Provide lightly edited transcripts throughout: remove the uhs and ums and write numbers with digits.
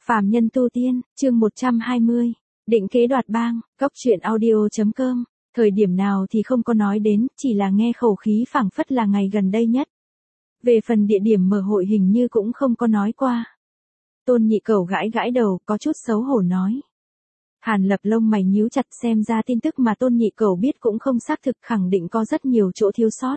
Phàm nhân tu tiên, chương 120. Định kế đoạt bang, góc truyện audio.com. Thời điểm nào thì không có nói đến, chỉ là nghe khẩu khí phảng phất là ngày gần đây nhất. Về phần địa điểm mở hội hình như cũng không có nói qua. Tôn Nhị Cẩu gãi gãi đầu, có chút xấu hổ nói. Hàn Lập lông mày nhíu chặt, xem ra tin tức mà Tôn Nhị Cẩu biết cũng không xác thực, khẳng định có rất nhiều chỗ thiếu sót.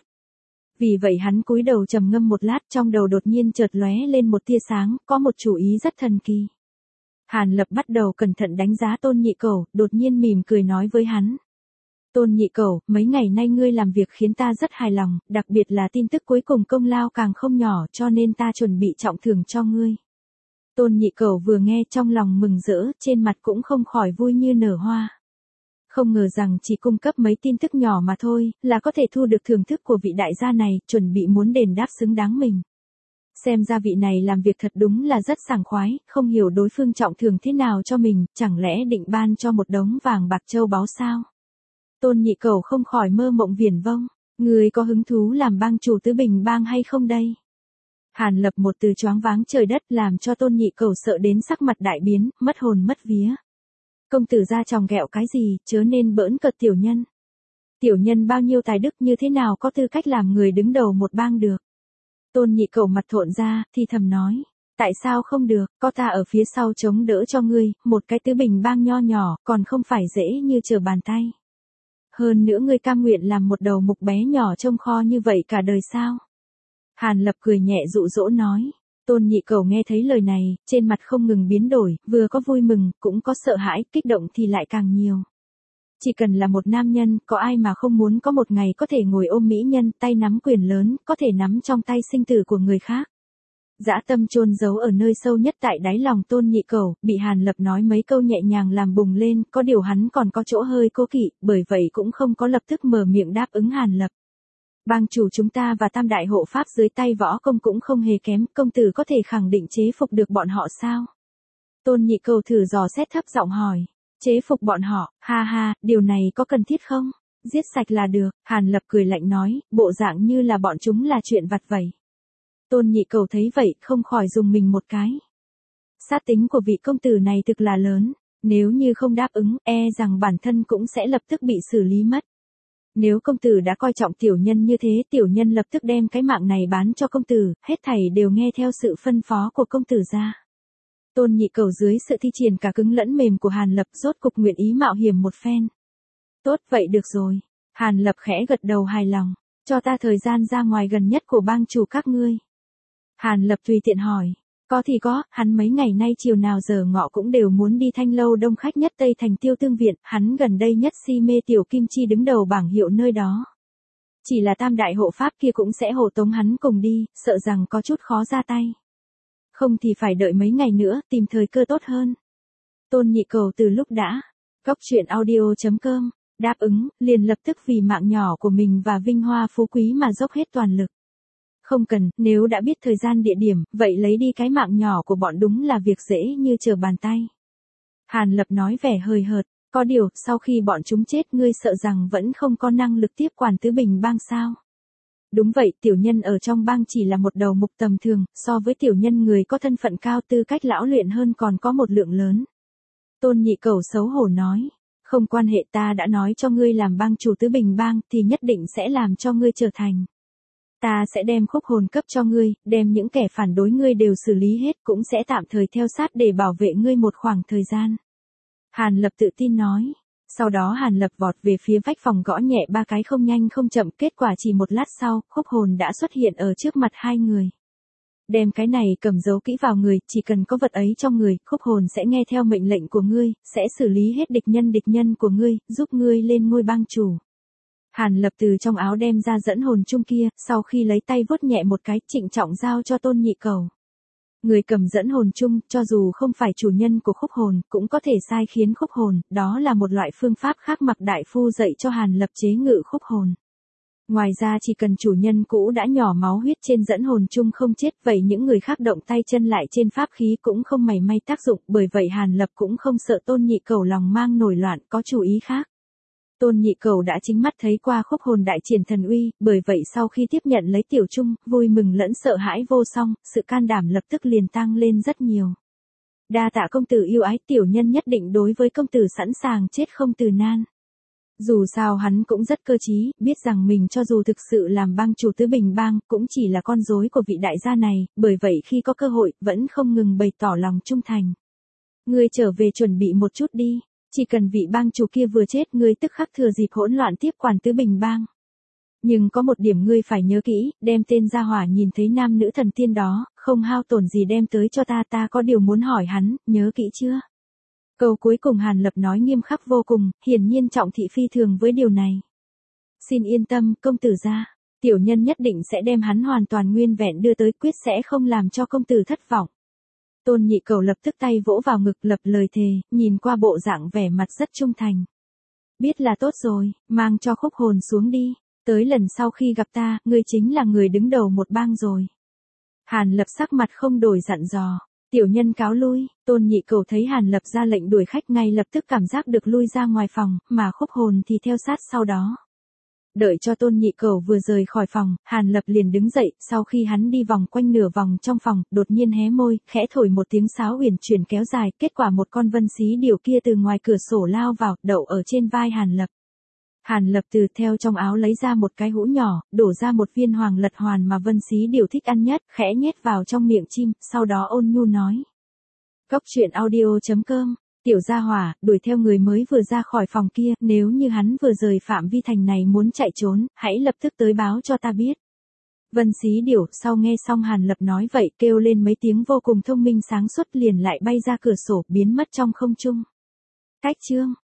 Vì vậy hắn cúi đầu trầm ngâm một lát, trong đầu đột nhiên chợt lóe lên một tia sáng, có một chủ ý rất thần kỳ. Hàn Lập bắt đầu cẩn thận đánh giá Tôn Nhị Cẩu, đột nhiên mỉm cười nói với hắn. Tôn Nhị Cẩu, mấy ngày nay ngươi làm việc khiến ta rất hài lòng, đặc biệt là tin tức cuối cùng công lao càng không nhỏ, cho nên ta chuẩn bị trọng thưởng cho ngươi. Tôn Nhị Cẩu vừa nghe trong lòng mừng rỡ, trên mặt cũng không khỏi vui như nở hoa. Không ngờ rằng chỉ cung cấp mấy tin tức nhỏ mà thôi, là có thể thu được thưởng thức của vị đại gia này, chuẩn bị muốn đền đáp xứng đáng mình. Xem ra vị này làm việc thật đúng là rất sảng khoái, không hiểu đối phương trọng thưởng thế nào cho mình, chẳng lẽ định ban cho một đống vàng bạc châu báu sao? Tôn Nhị Cẩu không khỏi mơ mộng viển vông, người có hứng thú làm bang chủ Tứ Bình bang hay không đây? Hàn Lập một từ choáng váng trời đất làm cho Tôn Nhị Cẩu sợ đến sắc mặt đại biến, mất hồn mất vía. Công tử ra tròng ghẹo cái gì, chớ nên bỡn cợt tiểu nhân. Tiểu nhân bao nhiêu tài đức như thế nào có tư cách làm người đứng đầu một bang được. Tôn Nhị Cẩu mặt thộn ra, thì thầm nói, tại sao không được, có ta ở phía sau chống đỡ cho ngươi, một cái Tứ Bình bang nho nhỏ, còn không phải dễ như trở bàn tay. Hơn nữa ngươi cam nguyện làm một đầu mục bé nhỏ trông kho như vậy cả đời sao? Hàn Lập cười nhẹ dụ dỗ nói. Tôn Nhị Cẩu nghe thấy lời này, trên mặt không ngừng biến đổi, vừa có vui mừng, cũng có sợ hãi, kích động thì lại càng nhiều. Chỉ cần là một nam nhân, có ai mà không muốn có một ngày có thể ngồi ôm mỹ nhân, tay nắm quyền lớn, có thể nắm trong tay sinh tử của người khác. Dã tâm chôn giấu ở nơi sâu nhất tại đáy lòng Tôn Nhị Cẩu, bị Hàn Lập nói mấy câu nhẹ nhàng làm bùng lên, có điều hắn còn có chỗ hơi cố kỵ, bởi vậy cũng không có lập tức mở miệng đáp ứng Hàn Lập. Bang chủ chúng ta và tam đại hộ pháp dưới tay võ công cũng không hề kém, công tử có thể khẳng định chế phục được bọn họ sao? Tôn Nhị Cẩu thử dò xét thấp giọng hỏi. Chế phục bọn họ, ha ha, điều này có cần thiết không? Giết sạch là được, Hàn Lập cười lạnh nói, bộ dạng như là bọn chúng là chuyện vặt vãnh. Tôn Nhị Cẩu thấy vậy, không khỏi dùng mình một cái. Sát tính của vị công tử này thực là lớn, nếu như không đáp ứng, e rằng bản thân cũng sẽ lập tức bị xử lý mất. Nếu công tử đã coi trọng tiểu nhân như thế, tiểu nhân lập tức đem cái mạng này bán cho công tử, hết thảy đều nghe theo sự phân phó của công tử ra. Tôn Nhị Cẩu dưới sự thi triển cả cứng lẫn mềm của Hàn Lập rốt cục nguyện ý mạo hiểm một phen. Tốt vậy được rồi. Hàn Lập khẽ gật đầu hài lòng. Cho ta thời gian ra ngoài gần nhất của bang chủ các ngươi. Hàn Lập tùy tiện hỏi. Có thì có, hắn mấy ngày nay chiều nào giờ ngọ cũng đều muốn đi Thanh Lâu đông khách nhất Tây Thành Tiêu Tương Viện, hắn gần đây nhất si mê tiểu kim chi đứng đầu bảng hiệu nơi đó. Chỉ là tam đại hộ pháp kia cũng sẽ hộ tống hắn cùng đi, sợ rằng có chút khó ra tay. Không thì phải đợi mấy ngày nữa, tìm thời cơ tốt hơn. Tôn Nhị Cẩu từ lúc đã, góc truyện audio.com, đáp ứng, liền lập tức vì mạng nhỏ của mình và vinh hoa phú quý mà dốc hết toàn lực. Không cần, nếu đã biết thời gian địa điểm, vậy lấy đi cái mạng nhỏ của bọn đúng là việc dễ như trở bàn tay. Hàn Lập nói vẻ hời hợt, có điều, sau khi bọn chúng chết ngươi sợ rằng vẫn không có năng lực tiếp quản Tứ Bình bang sao? Đúng vậy, tiểu nhân ở trong bang chỉ là một đầu mục tầm thường, so với tiểu nhân người có thân phận cao tư cách lão luyện hơn còn có một lượng lớn. Tôn Nhị Cẩu xấu hổ nói, không quan hệ, ta đã nói cho ngươi làm bang chủ Tứ Bình bang thì nhất định sẽ làm cho ngươi trở thành. Ta sẽ đem khúc hồn cấp cho ngươi, đem những kẻ phản đối ngươi đều xử lý hết, cũng sẽ tạm thời theo sát để bảo vệ ngươi một khoảng thời gian. Hàn Lập tự tin nói. Sau đó Hàn Lập vọt về phía vách phòng gõ nhẹ ba cái không nhanh không chậm, kết quả chỉ một lát sau, khúc hồn đã xuất hiện ở trước mặt hai người. Đem cái này cầm giấu kỹ vào người, chỉ cần có vật ấy trong người, khúc hồn sẽ nghe theo mệnh lệnh của ngươi, sẽ xử lý hết địch nhân của ngươi, giúp ngươi lên ngôi bang chủ. Hàn Lập từ trong áo đem ra dẫn hồn chung kia, sau khi lấy tay vuốt nhẹ một cái, trịnh trọng giao cho Tôn Nhị Cẩu. Người cầm dẫn hồn chung, cho dù không phải chủ nhân của khúc hồn, cũng có thể sai khiến khúc hồn, đó là một loại phương pháp khác Mạc đại phu dạy cho Hàn Lập chế ngự khúc hồn. Ngoài ra chỉ cần chủ nhân cũ đã nhỏ máu huyết trên dẫn hồn chung không chết, vậy những người khác động tay chân lại trên pháp khí cũng không mảy may tác dụng, bởi vậy Hàn Lập cũng không sợ Tôn Nhị Cẩu lòng mang nổi loạn, có chủ ý khác. Tôn Nhị Cẩu đã chính mắt thấy qua khúc hồn đại triển thần uy, bởi vậy sau khi tiếp nhận lấy tiểu chung, vui mừng lẫn sợ hãi vô song, sự can đảm lập tức liền tăng lên rất nhiều. Đa tạ công tử yêu ái, tiểu nhân nhất định đối với công tử sẵn sàng chết không từ nan. Dù sao hắn cũng rất cơ trí, biết rằng mình cho dù thực sự làm bang chủ Tứ Bình Bang, cũng chỉ là con rối của vị đại gia này, bởi vậy khi có cơ hội, vẫn không ngừng bày tỏ lòng trung thành. Ngươi trở về chuẩn bị một chút đi, chỉ cần vị bang chủ kia vừa chết, ngươi tức khắc thừa dịp hỗn loạn tiếp quản Tứ Bình Bang. Nhưng có một điểm ngươi phải nhớ kỹ, đem tên gia hỏa nhìn thấy nam nữ thần tiên đó, không hao tổn gì đem tới cho ta có điều muốn hỏi hắn, nhớ kỹ chưa? Câu cuối cùng Hàn Lập nói nghiêm khắc vô cùng, hiển nhiên trọng thị phi thường với điều này. Xin yên tâm, công tử gia, tiểu nhân nhất định sẽ đem hắn hoàn toàn nguyên vẹn đưa tới, quyết sẽ không làm cho công tử thất vọng. Tôn Nhị Cẩu lập tức tay vỗ vào ngực lập lời thề, nhìn qua bộ dạng vẻ mặt rất trung thành. Biết là tốt rồi, mang cho Khúc Hồn xuống đi, tới lần sau khi gặp ta, ngươi chính là người đứng đầu một bang rồi. Hàn Lập sắc mặt không đổi dặn dò. Tiểu nhân cáo lui, Tôn Nhị Cẩu thấy Hàn Lập ra lệnh đuổi khách ngay lập tức cảm giác được lui ra ngoài phòng, mà Khúc Hồn thì theo sát sau đó. Đợi cho Tôn Nhị Cẩu vừa rời khỏi phòng, Hàn Lập liền đứng dậy, sau khi hắn đi vòng quanh nửa vòng trong phòng, đột nhiên hé môi, khẽ thổi một tiếng sáo huyền chuyển kéo dài, kết quả một con vân xí điểu kia từ ngoài cửa sổ lao vào, đậu ở trên vai Hàn Lập. Hàn Lập từ theo trong áo lấy ra một cái hũ nhỏ, đổ ra một viên hoàng lật hoàn mà vân xí điểu thích ăn nhất, khẽ nhét vào trong miệng chim, sau đó ôn nhu nói. Cốc truyện audio.com, tiểu gia hỏa, đuổi theo người mới vừa ra khỏi phòng kia, nếu như hắn vừa rời phạm vi thành này muốn chạy trốn, hãy lập tức tới báo cho ta biết. Vân xí điểu sau nghe xong Hàn Lập nói vậy kêu lên mấy tiếng vô cùng thông minh sáng suốt liền lại bay ra cửa sổ biến mất trong không trung. Cách chương